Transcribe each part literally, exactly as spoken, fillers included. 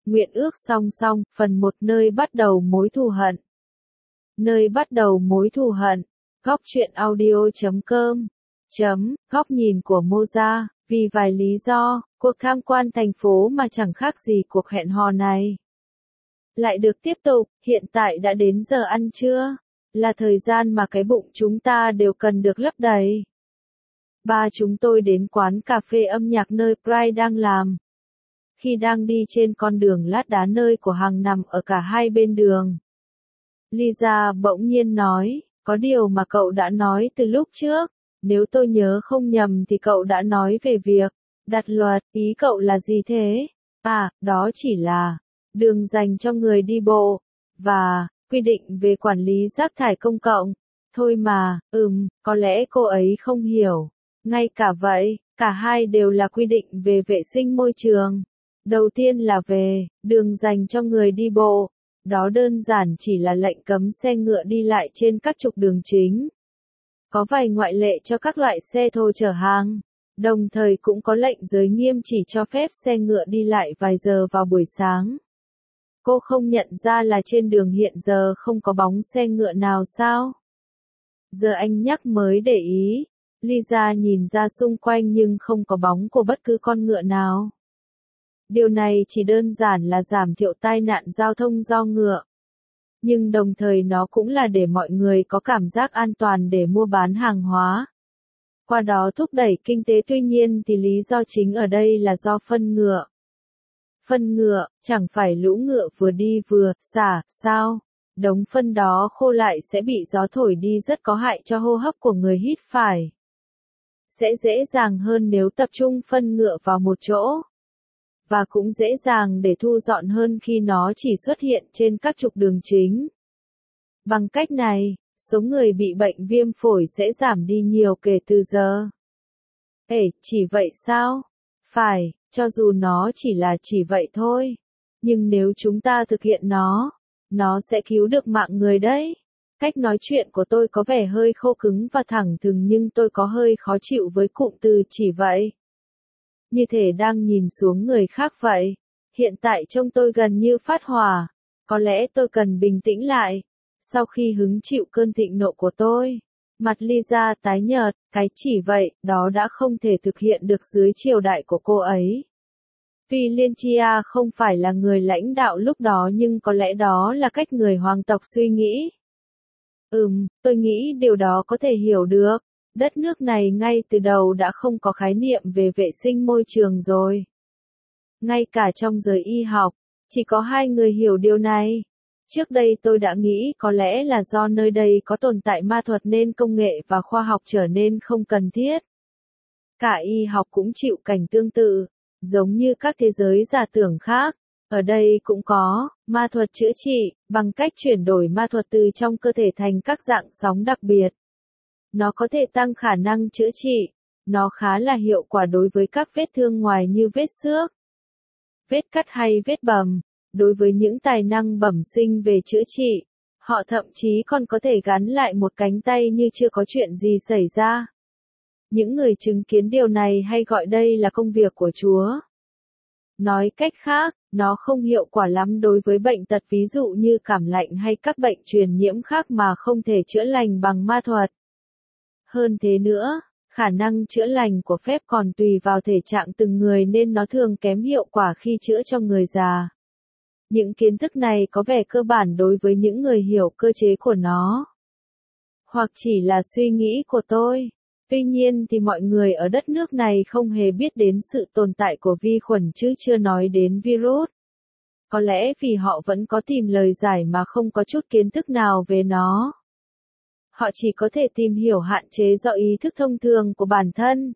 Nguyện ước song song, phần một nơi bắt đầu mối thù hận. Nơi bắt đầu mối thù hận. Góc truyện audio chấm com chấm góc nhìn của Moza. Vì vài lý do, cuộc tham quan thành phố mà chẳng khác gì cuộc hẹn hò này lại được tiếp tục. Hiện tại đã đến giờ ăn trưa, là thời gian mà cái bụng chúng ta đều cần được lấp đầy. Ba chúng tôi đến quán cà phê âm nhạc nơi Pride đang làm. Khi đang đi trên con đường lát đá nơi của hàng nằm ở cả hai bên đường, Lisa bỗng nhiên nói, có điều mà cậu đã nói từ lúc trước, nếu tôi nhớ không nhầm thì cậu đã nói về việc đặt luật, ý cậu là gì thế? À, đó chỉ là đường dành cho người đi bộ, và quy định về quản lý rác thải công cộng. Thôi mà, ừm, có lẽ cô ấy không hiểu. Ngay cả vậy, cả hai đều là quy định về vệ sinh môi trường. Đầu tiên là về đường dành cho người đi bộ. Đó đơn giản chỉ là lệnh cấm xe ngựa đi lại trên các trục đường chính. Có vài ngoại lệ cho các loại xe thô chở hàng. Đồng thời cũng có lệnh giới nghiêm chỉ cho phép xe ngựa đi lại vài giờ vào buổi sáng. Cô không nhận ra là trên đường hiện giờ không có bóng xe ngựa nào sao? Giờ anh nhắc mới để ý. Lisa nhìn ra xung quanh nhưng không có bóng của bất cứ con ngựa nào. Điều này chỉ đơn giản là giảm thiểu tai nạn giao thông do ngựa. Nhưng đồng thời nó cũng là để mọi người có cảm giác an toàn để mua bán hàng hóa. Qua đó thúc đẩy kinh tế, tuy nhiên thì lý do chính ở đây là do phân ngựa. Phân ngựa, chẳng phải lũ ngựa vừa đi vừa xả, sao? Đống phân đó khô lại sẽ bị gió thổi đi, rất có hại cho hô hấp của người hít phải. Sẽ dễ dàng hơn nếu tập trung phân ngựa vào một chỗ. Và cũng dễ dàng để thu dọn hơn khi nó chỉ xuất hiện trên các trục đường chính. Bằng cách này, số người bị bệnh viêm phổi sẽ giảm đi nhiều kể từ giờ. Ê, chỉ vậy sao? Phải, cho dù nó chỉ là chỉ vậy thôi. Nhưng nếu chúng ta thực hiện nó, nó sẽ cứu được mạng người đấy. Cách nói chuyện của tôi có vẻ hơi khô cứng và thẳng thừng, nhưng tôi có hơi khó chịu với cụm từ chỉ vậy. Như thể đang nhìn xuống người khác vậy. Hiện tại trông tôi gần như phát hỏa. Có lẽ tôi cần bình tĩnh lại. Sau khi hứng chịu cơn thịnh nộ của tôi, mặt Lisa tái nhợt, cái chỉ vậy, đó đã không thể thực hiện được dưới triều đại của cô ấy. Vì Lentia không phải là người lãnh đạo lúc đó, nhưng có lẽ đó là cách người hoàng tộc suy nghĩ. Ừm, tôi nghĩ điều đó có thể hiểu được. Đất nước này ngay từ đầu đã không có khái niệm về vệ sinh môi trường rồi. Ngay cả trong giới y học, chỉ có hai người hiểu điều này. Trước đây tôi đã nghĩ có lẽ là do nơi đây có tồn tại ma thuật nên công nghệ và khoa học trở nên không cần thiết. Cả y học cũng chịu cảnh tương tự, giống như các thế giới giả tưởng khác. Ở đây cũng có ma thuật chữa trị, bằng cách chuyển đổi ma thuật từ trong cơ thể thành các dạng sóng đặc biệt. Nó có thể tăng khả năng chữa trị. Nó khá là hiệu quả đối với các vết thương ngoài như vết xước, vết cắt hay vết bầm. Đối với những tài năng bẩm sinh về chữa trị, họ thậm chí còn có thể gắn lại một cánh tay như chưa có chuyện gì xảy ra. Những người chứng kiến điều này hay gọi đây là công việc của Chúa. Nói cách khác, nó không hiệu quả lắm đối với bệnh tật ví dụ như cảm lạnh hay các bệnh truyền nhiễm khác mà không thể chữa lành bằng ma thuật. Hơn thế nữa, khả năng chữa lành của phép còn tùy vào thể trạng từng người nên nó thường kém hiệu quả khi chữa cho người già. Những kiến thức này có vẻ cơ bản đối với những người hiểu cơ chế của nó. Hoặc chỉ là suy nghĩ của tôi. Tuy nhiên thì mọi người ở đất nước này không hề biết đến sự tồn tại của vi khuẩn, chứ chưa nói đến virus. Có lẽ vì họ vẫn có tìm lời giải mà không có chút kiến thức nào về nó. Họ chỉ có thể tìm hiểu hạn chế do ý thức thông thường của bản thân.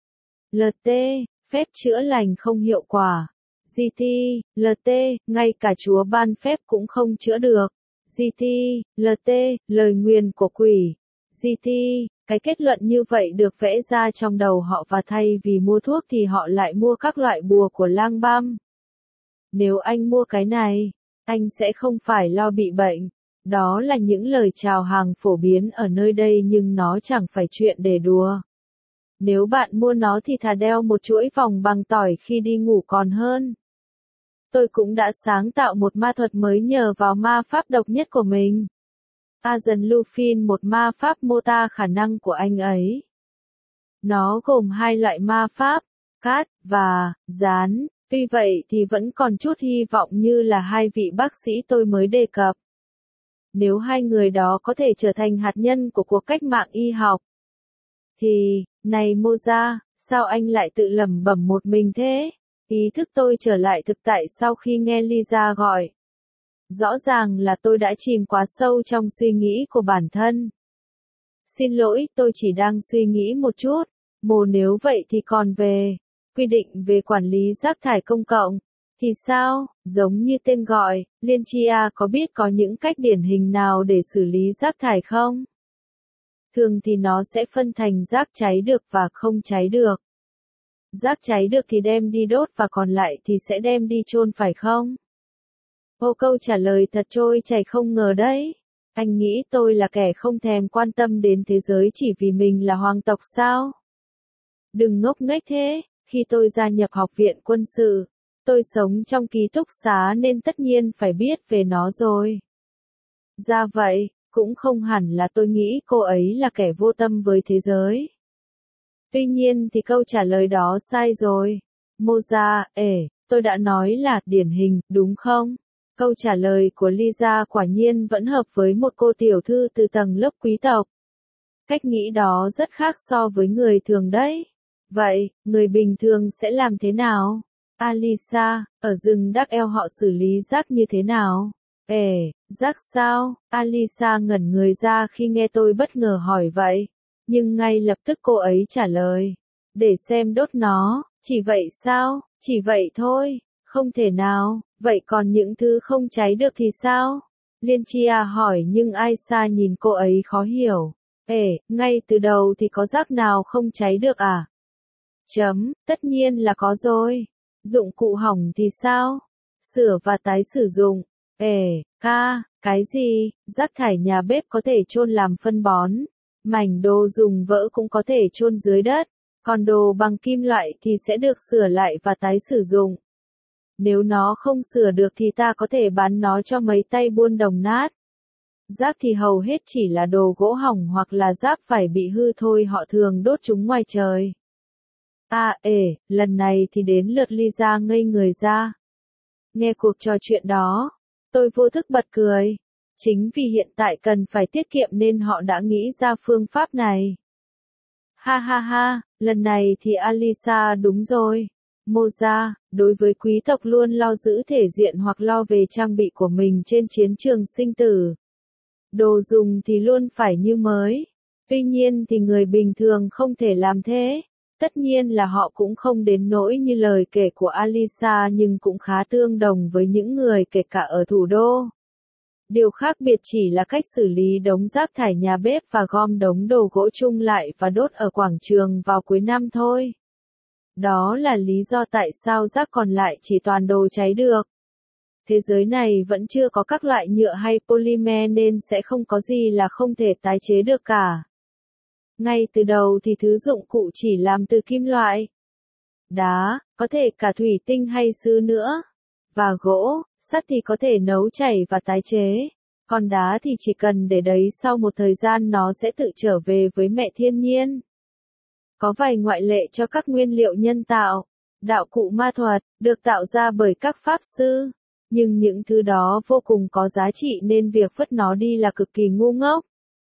lờ tê, phép chữa lành không hiệu quả. giê tê, lờ tê, ngay cả Chúa ban phép cũng không chữa được. giê tê, lờ tê, lời nguyền của quỷ. giê tê, cái kết luận như vậy được vẽ ra trong đầu họ, và thay vì mua thuốc thì họ lại mua các loại bùa của lang băm. Nếu anh mua cái này, anh sẽ không phải lo bị bệnh. Đó là những lời chào hàng phổ biến ở nơi đây, nhưng nó chẳng phải chuyện để đùa. Nếu bạn mua nó thì thà đeo một chuỗi vòng bằng tỏi khi đi ngủ còn hơn. tôi cũng đã sáng tạo một ma thuật mới nhờ vào ma pháp độc nhất của mình. Agent Lupin, một ma pháp mô tả khả năng của anh ấy. Nó gồm hai loại ma pháp, cát và dán, tuy vậy thì vẫn còn chút hy vọng như là hai vị bác sĩ tôi mới đề cập. Nếu hai người đó có thể trở thành hạt nhân của cuộc cách mạng y học, thì, này Moza, sao anh lại tự lẩm bẩm một mình thế? Ý thức tôi trở lại thực tại sau khi nghe Lisa gọi. Rõ ràng là tôi đã chìm quá sâu trong suy nghĩ của bản thân. Xin lỗi, tôi chỉ đang suy nghĩ một chút. Mồ nếu vậy thì còn về quy định về quản lý rác thải công cộng thì sao? Giống như tên gọi, Liên Chia có biết có những cách điển hình nào để xử lý rác thải không? Thường thì nó sẽ phân thành rác cháy được và không cháy được. Rác cháy được thì đem đi đốt và còn lại thì sẽ đem đi chôn phải không? Ô, câu trả lời thật trôi chảy không ngờ đấy. Anh nghĩ tôi là kẻ không thèm quan tâm đến thế giới chỉ vì mình là hoàng tộc sao? Đừng ngốc nghếch thế, khi tôi gia nhập học viện quân sự, tôi sống trong ký túc xá nên tất nhiên phải biết về nó rồi. Ra vậy, cũng không hẳn là tôi nghĩ cô ấy là kẻ vô tâm với thế giới. Tuy nhiên thì câu trả lời đó sai rồi. Moza, ể, tôi đã nói là điển hình, đúng không? Câu trả lời của Lisa quả nhiên vẫn hợp với một cô tiểu thư từ tầng lớp quý tộc. Cách nghĩ đó rất khác so với người thường đấy. Vậy, người bình thường sẽ làm thế nào? Alisa, ở rừng Đắc Eo họ xử lý rác như thế nào? Ê, rác sao? Alisa ngẩn người ra khi nghe tôi bất ngờ hỏi vậy. Nhưng ngay lập tức cô ấy trả lời. Để xem đốt nó, chỉ vậy sao? Chỉ vậy thôi, không thể nào. Vậy còn những thứ không cháy được thì sao? Liên Chia hỏi nhưng Aisa nhìn cô ấy khó hiểu. Ê, ngay từ đầu thì có rác nào không cháy được à? Chấm, tất nhiên là có rồi. Dụng cụ hỏng thì sao? Sửa và tái sử dụng. Ê, ca, cái gì? Rác thải nhà bếp có thể chôn làm phân bón. Mảnh đồ dùng vỡ cũng có thể chôn dưới đất. Còn đồ bằng kim loại thì sẽ được sửa lại và tái sử dụng. Nếu nó không sửa được thì ta có thể bán nó cho mấy tay buôn đồng nát. Rác thì hầu hết chỉ là đồ gỗ hỏng hoặc là rác phải bị hư thôi, họ thường đốt chúng ngoài trời. À, ê, lần này thì đến lượt Lisa ngây người ra. Nghe cuộc trò chuyện đó, tôi vô thức bật cười. Chính vì hiện tại cần phải tiết kiệm nên họ đã nghĩ ra phương pháp này. Ha ha ha, lần này thì Alisa đúng rồi. Moza, đối với quý tộc luôn lo giữ thể diện hoặc lo về trang bị của mình trên chiến trường sinh tử. Đồ dùng thì luôn phải như mới. Tuy nhiên thì người bình thường không thể làm thế. Tất nhiên là họ cũng không đến nỗi như lời kể của Alisa nhưng cũng khá tương đồng với những người kể cả ở thủ đô. Điều khác biệt chỉ là cách xử lý đống rác thải nhà bếp và gom đống đồ gỗ chung lại và đốt ở quảng trường vào cuối năm thôi. Đó là lý do tại sao rác còn lại chỉ toàn đồ cháy được. Thế giới này vẫn chưa có các loại nhựa hay polymer nên sẽ không có gì là không thể tái chế được cả. Ngay từ đầu thì thứ dụng cụ chỉ làm từ kim loại, đá, có thể cả thủy tinh hay sứ nữa, và gỗ, sắt thì có thể nấu chảy và tái chế. Còn đá thì chỉ cần để đấy sau một thời gian nó sẽ tự trở về với mẹ thiên nhiên. Có vài ngoại lệ cho các nguyên liệu nhân tạo, đạo cụ ma thuật, được tạo ra bởi các pháp sư. Nhưng những thứ đó vô cùng có giá trị nên việc vứt nó đi là cực kỳ ngu ngốc.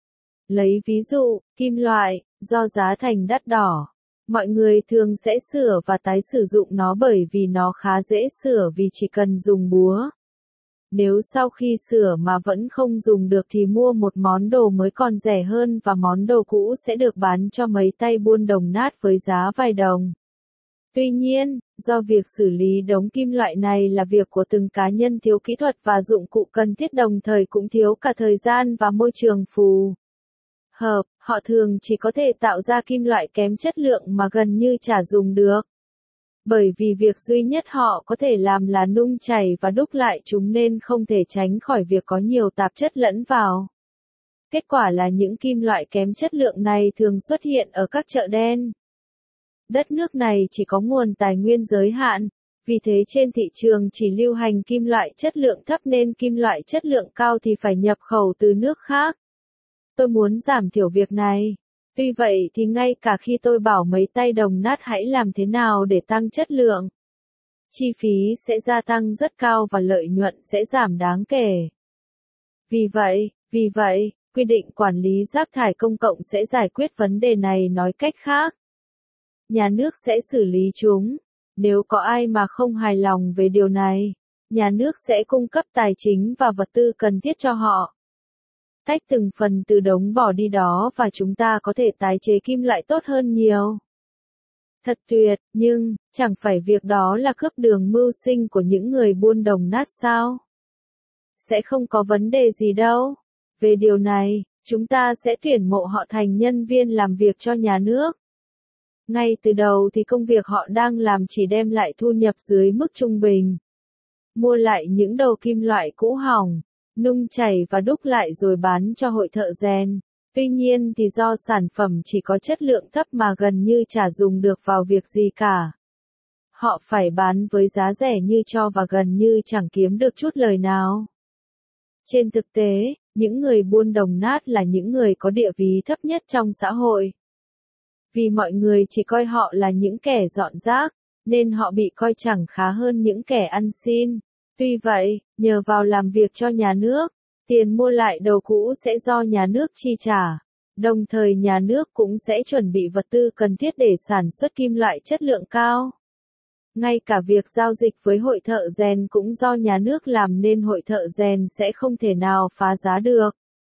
Lấy ví dụ, kim loại, do giá thành đắt đỏ, mọi người thường sẽ sửa và tái sử dụng nó bởi vì nó khá dễ sửa vì chỉ cần dùng búa. Nếu sau khi sửa mà vẫn không dùng được thì mua một món đồ mới còn rẻ hơn và món đồ cũ sẽ được bán cho mấy tay buôn đồng nát với giá vài đồng. Tuy nhiên, do việc xử lý đống kim loại này là việc của từng cá nhân thiếu kỹ thuật và dụng cụ cần thiết đồng thời cũng thiếu cả thời gian và môi trường phù hợp, họ thường chỉ có thể tạo ra kim loại kém chất lượng mà gần như chả dùng được. Bởi vì việc duy nhất họ có thể làm là nung chảy và đúc lại chúng nên không thể tránh khỏi việc có nhiều tạp chất lẫn vào. Kết quả là những kim loại kém chất lượng này thường xuất hiện ở các chợ đen. Đất nước này chỉ có nguồn tài nguyên giới hạn, Vì thế trên thị trường chỉ lưu hành kim loại chất lượng thấp nên kim loại chất lượng cao thì phải nhập khẩu từ nước khác. Tôi muốn giảm thiểu việc này. Tuy vậy thì ngay cả khi tôi bảo mấy tay đồng nát hãy làm thế nào để tăng chất lượng, chi phí sẽ gia tăng rất cao và lợi nhuận sẽ giảm đáng kể. Vì vậy, vì vậy, quy định quản lý rác thải công cộng sẽ giải quyết vấn đề này, nói cách khác, nhà nước sẽ xử lý chúng. Nếu có ai mà không hài lòng về điều này, nhà nước sẽ cung cấp tài chính và vật tư cần thiết cho họ. Tách từng phần từ đống bỏ đi đó và chúng ta có thể tái chế kim loại tốt hơn nhiều. Thật tuyệt, nhưng, chẳng phải việc đó là cướp đường mưu sinh của những người buôn đồng nát sao? Sẽ không có vấn đề gì đâu. Về điều này, chúng ta sẽ tuyển mộ họ thành nhân viên làm việc cho nhà nước. Ngay từ đầu thì công việc họ đang làm chỉ đem lại thu nhập dưới mức trung bình. Mua lại những đầu kim loại cũ hỏng, nung chảy và đúc lại rồi bán cho hội thợ rèn. Tuy nhiên thì do sản phẩm chỉ có chất lượng thấp mà gần như chả dùng được vào việc gì cả. Họ phải bán với giá rẻ như cho và gần như chẳng kiếm được chút lời nào. Trên thực tế, những người buôn đồng nát là những người có địa vị thấp nhất trong xã hội. Vì mọi người chỉ coi họ là những kẻ dọn rác, nên họ bị coi chẳng khá hơn những kẻ ăn xin. Tuy vậy, nhờ vào làm việc cho nhà nước, tiền mua lại đồ cũ sẽ do nhà nước chi trả. Đồng thời nhà nước cũng sẽ chuẩn bị vật tư cần thiết để sản xuất kim loại chất lượng cao. Ngay cả việc giao dịch với hội thợ rèn cũng do nhà nước làm nên hội thợ rèn sẽ không thể nào phá giá được.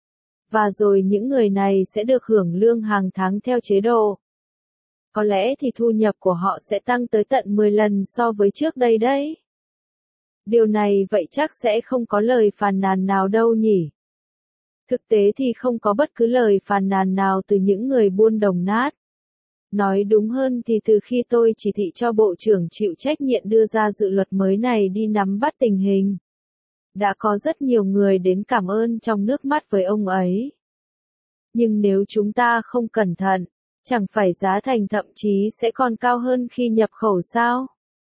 Và rồi những người này sẽ được hưởng lương hàng tháng theo chế độ. Có lẽ thì thu nhập của họ sẽ tăng tới tận mười lần so với trước đây đấy. Điều này vậy chắc sẽ không có lời phàn nàn nào đâu nhỉ? Thực tế thì không có bất cứ lời phàn nàn nào từ những người buôn đồng nát. Nói đúng hơn thì từ khi tôi chỉ thị cho Bộ trưởng chịu trách nhiệm đưa ra dự luật mới này đi nắm bắt tình hình, đã có rất nhiều người đến cảm ơn trong nước mắt với ông ấy. Nhưng nếu chúng ta không cẩn thận, chẳng phải giá thành thậm chí sẽ còn cao hơn khi nhập khẩu sao?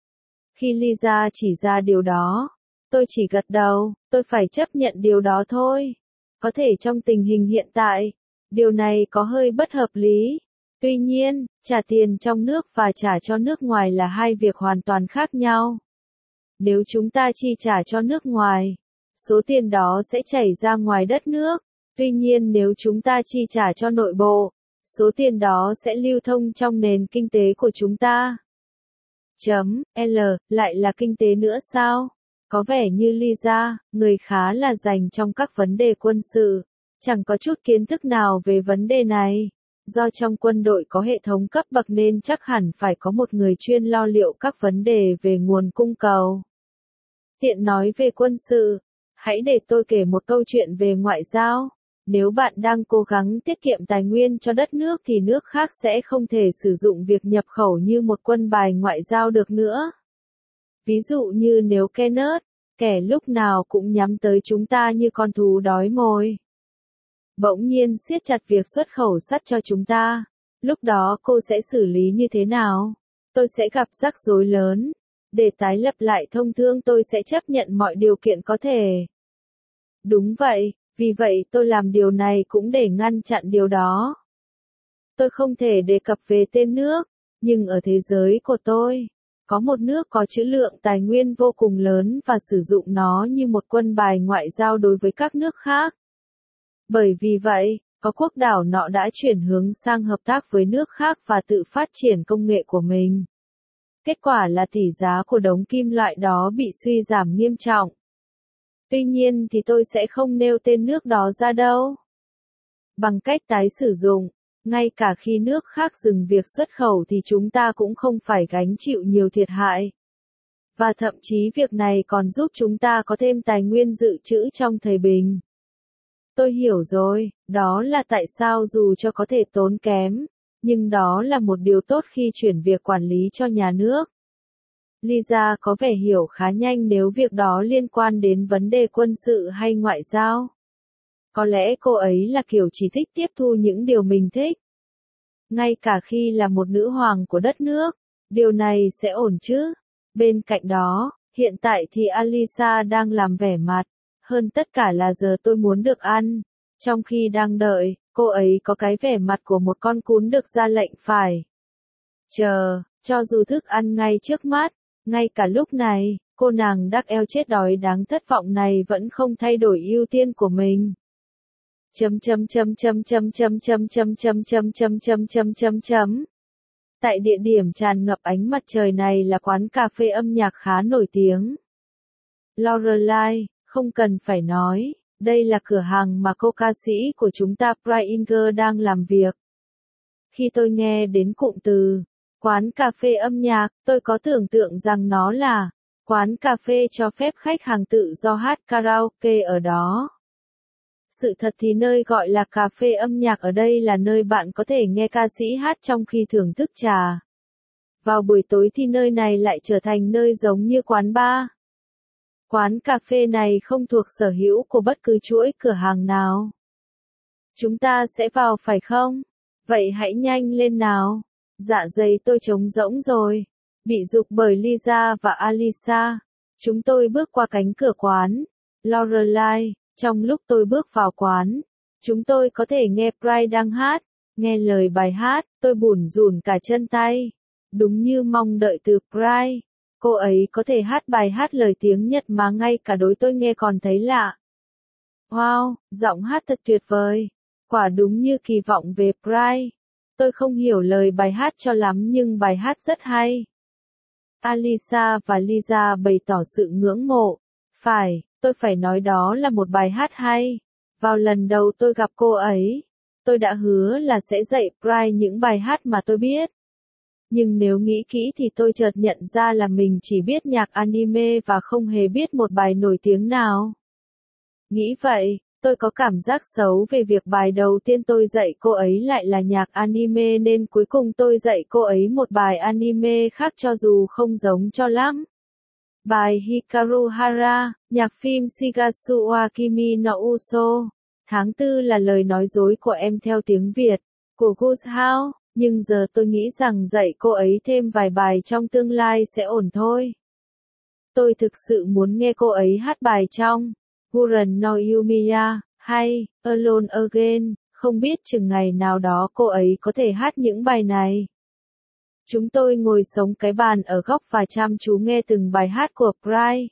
Khi Lisa chỉ ra điều đó, tôi chỉ gật đầu, tôi phải chấp nhận điều đó thôi. Có thể trong tình hình hiện tại, điều này có hơi bất hợp lý. Tuy nhiên, trả tiền trong nước và trả cho nước ngoài là hai việc hoàn toàn khác nhau. Nếu chúng ta chi trả cho nước ngoài, số tiền đó sẽ chảy ra ngoài đất nước. Tuy nhiên nếu chúng ta chi trả cho nội bộ, số tiền đó sẽ lưu thông trong nền kinh tế của chúng ta. Chấm, L, lại là kinh tế nữa sao? Có vẻ như Lisa, người khá là rành trong các vấn đề quân sự, chẳng có chút kiến thức nào về vấn đề này. Do trong quân đội có hệ thống cấp bậc nên chắc hẳn phải có một người chuyên lo liệu các vấn đề về nguồn cung cầu. Tiện nói về quân sự, hãy để tôi kể một câu chuyện về ngoại giao. Nếu bạn đang cố gắng tiết kiệm tài nguyên cho đất nước thì nước khác sẽ không thể sử dụng việc nhập khẩu như một quân bài ngoại giao được nữa. Ví dụ như nếu Kenneth, kẻ lúc nào cũng nhắm tới chúng ta như con thú đói mồi, bỗng nhiên siết chặt việc xuất khẩu sắt cho chúng ta, lúc đó cô sẽ xử lý như thế nào? Tôi sẽ gặp rắc rối lớn. Để tái lập lại thông thương tôi sẽ chấp nhận mọi điều kiện có thể. Đúng vậy, vì vậy tôi làm điều này cũng để ngăn chặn điều đó. Tôi không thể đề cập về tên nước, nhưng ở thế giới của tôi, có một nước có trữ lượng tài nguyên vô cùng lớn và sử dụng nó như một quân bài ngoại giao đối với các nước khác. Bởi vì vậy, có quốc đảo nọ đã chuyển hướng sang hợp tác với nước khác và tự phát triển công nghệ của mình. Kết quả là tỷ giá của đống kim loại đó bị suy giảm nghiêm trọng. Tuy nhiên thì tôi sẽ không nêu tên nước đó ra đâu. Bằng cách tái sử dụng, ngay cả khi nước khác dừng việc xuất khẩu thì chúng ta cũng không phải gánh chịu nhiều thiệt hại. Và thậm chí việc này còn giúp chúng ta có thêm tài nguyên dự trữ trong thời bình. Tôi hiểu rồi, đó là tại sao dù cho có thể tốn kém, nhưng đó là một điều tốt khi chuyển việc quản lý cho nhà nước. Lisa có vẻ hiểu khá nhanh nếu việc đó liên quan đến vấn đề quân sự hay ngoại giao. Có lẽ cô ấy là kiểu chỉ thích tiếp thu những điều mình thích. Ngay cả khi là một nữ hoàng của đất nước, điều này sẽ ổn chứ? Bên cạnh đó, hiện tại thì Alisa đang làm vẻ mặt, hơn tất cả là giờ tôi muốn được ăn. Trong khi đang đợi, cô ấy có cái vẻ mặt của một con cún được ra lệnh phải chờ, cho dù thức ăn ngay trước mắt, ngay cả lúc này, cô nàng đắc eo chết đói đáng thất vọng này vẫn không thay đổi ưu tiên của mình. Chấm chấm chấm chấm chấm chấm chấm chấm chấm chấm chấm chấm chấm chấm chấm. Tại địa điểm tràn ngập ánh mặt trời này là quán cà phê âm nhạc khá nổi tiếng. Lorelai, không cần phải nói, đây là cửa hàng mà cô ca sĩ của chúng ta Bryinger đang làm việc. Khi tôi nghe đến cụm từ quán cà phê âm nhạc, tôi có tưởng tượng rằng nó là quán cà phê cho phép khách hàng tự do hát karaoke ở đó. Sự thật thì nơi gọi là cà phê âm nhạc ở đây là nơi bạn có thể nghe ca sĩ hát trong khi thưởng thức trà. Vào buổi tối thì nơi này lại trở thành nơi giống như quán bar. Quán cà phê này không thuộc sở hữu của bất cứ chuỗi cửa hàng nào. Chúng ta sẽ vào phải không? Vậy hãy nhanh lên nào. Dạ dày tôi trống rỗng rồi. Bị giục bởi Lisa và Alisa. Chúng tôi bước qua cánh cửa quán. Lorelai, trong lúc tôi bước vào quán, chúng tôi có thể nghe Bry đang hát. Nghe lời bài hát, tôi bủn rủn cả chân tay. Đúng như mong đợi từ Bry. Cô ấy có thể hát bài hát lời tiếng Nhật mà ngay cả đối tôi nghe còn thấy lạ. Wow, giọng hát thật tuyệt vời. Quả đúng như kỳ vọng về Bry. Tôi không hiểu lời bài hát cho lắm nhưng bài hát rất hay. Alisa và Lisa bày tỏ sự ngưỡng mộ. Phải, tôi phải nói đó là một bài hát hay. Vào lần đầu tôi gặp cô ấy, tôi đã hứa là sẽ dạy Bry những bài hát mà tôi biết. Nhưng nếu nghĩ kỹ thì tôi chợt nhận ra là mình chỉ biết nhạc anime và không hề biết một bài nổi tiếng nào. Nghĩ vậy, tôi có cảm giác xấu về việc bài đầu tiên tôi dạy cô ấy lại là nhạc anime nên cuối cùng tôi dạy cô ấy một bài anime khác cho dù không giống cho lắm. Bài Hikaru Hara, nhạc phim Shigatsu wa Kimi no Uso. Tháng tư là lời nói dối của em theo tiếng Việt, của Guzhao, nhưng giờ tôi nghĩ rằng dạy cô ấy thêm vài bài trong tương lai sẽ ổn thôi. Tôi thực sự muốn nghe cô ấy hát bài trong Guren no Yumiya, hay Alone Again, không biết chừng ngày nào đó cô ấy có thể hát những bài này. Chúng tôi ngồi sống cái bàn ở góc và chăm chú nghe từng bài hát của Bry.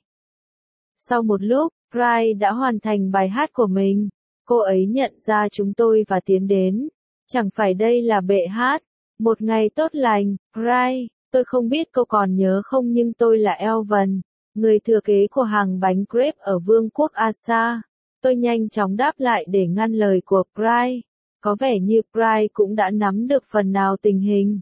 Sau một lúc, Bry đã hoàn thành bài hát của mình. Cô ấy nhận ra chúng tôi và tiến đến. Chẳng phải đây là bệ hát. Một ngày tốt lành, Bry. Tôi không biết cô còn nhớ không nhưng tôi là Elven, người thừa kế của hàng bánh crepe ở Vương quốc Asa. Tôi nhanh chóng đáp lại để ngăn lời của Bry. Có vẻ như Bry cũng đã nắm được phần nào tình hình.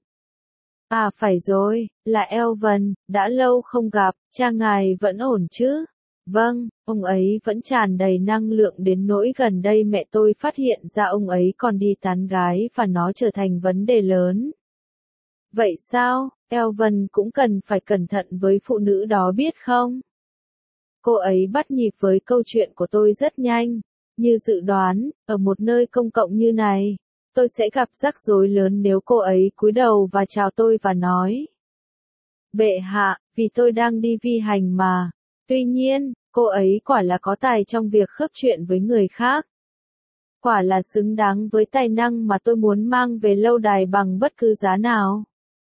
À phải rồi, là Elven, đã lâu không gặp, cha ngài vẫn ổn chứ? Vâng, ông ấy vẫn tràn đầy năng lượng đến nỗi gần đây mẹ tôi phát hiện ra ông ấy còn đi tán gái và nó trở thành vấn đề lớn. Vậy sao, Elven cũng cần phải cẩn thận với phụ nữ đó biết không? Cô ấy bắt nhịp với câu chuyện của tôi rất nhanh. Như dự đoán, ở một nơi công cộng như này, tôi sẽ gặp rắc rối lớn nếu cô ấy cúi đầu và chào tôi và nói. Bệ hạ, vì tôi đang đi vi hành mà. Tuy nhiên, cô ấy quả là có tài trong việc khớp chuyện với người khác. Quả là xứng đáng với tài năng mà tôi muốn mang về lâu đài bằng bất cứ giá nào.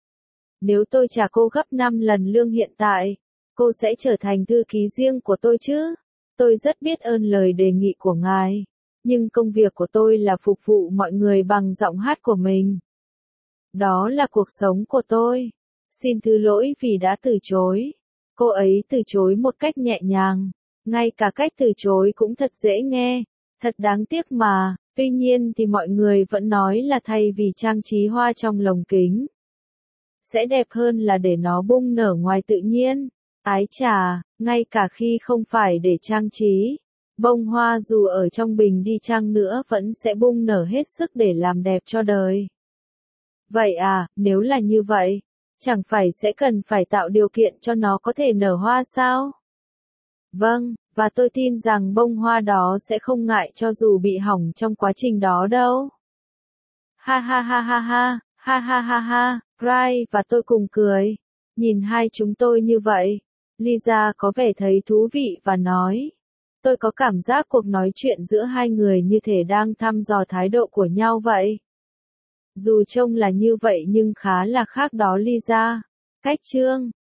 Nếu tôi trả cô gấp năm lần lương hiện tại, cô sẽ trở thành thư ký riêng của tôi chứ? Tôi rất biết ơn lời đề nghị của ngài. Nhưng công việc của tôi là phục vụ mọi người bằng giọng hát của mình. Đó là cuộc sống của tôi. Xin thứ lỗi vì đã từ chối. Cô ấy từ chối một cách nhẹ nhàng. Ngay cả cách từ chối cũng thật dễ nghe. Thật đáng tiếc mà. Tuy nhiên thì mọi người vẫn nói là thay vì trang trí hoa trong lồng kính, sẽ đẹp hơn là để nó bung nở ngoài tự nhiên. Ái chà, ngay cả khi không phải để trang trí, bông hoa dù ở trong bình đi chăng nữa vẫn sẽ bung nở hết sức để làm đẹp cho đời. Vậy à, nếu là như vậy, chẳng phải sẽ cần phải tạo điều kiện cho nó có thể nở hoa sao? Vâng, và tôi tin rằng bông hoa đó sẽ không ngại cho dù bị hỏng trong quá trình đó đâu. Ha ha ha ha ha, ha ha ha ha, Bry và tôi cùng cười. Nhìn hai chúng tôi như vậy, Lisa có vẻ thấy thú vị và nói. Tôi có cảm giác cuộc nói chuyện giữa hai người như thể đang thăm dò thái độ của nhau vậy. Dù trông là như vậy nhưng khá là khác đó Lisa. Cách chương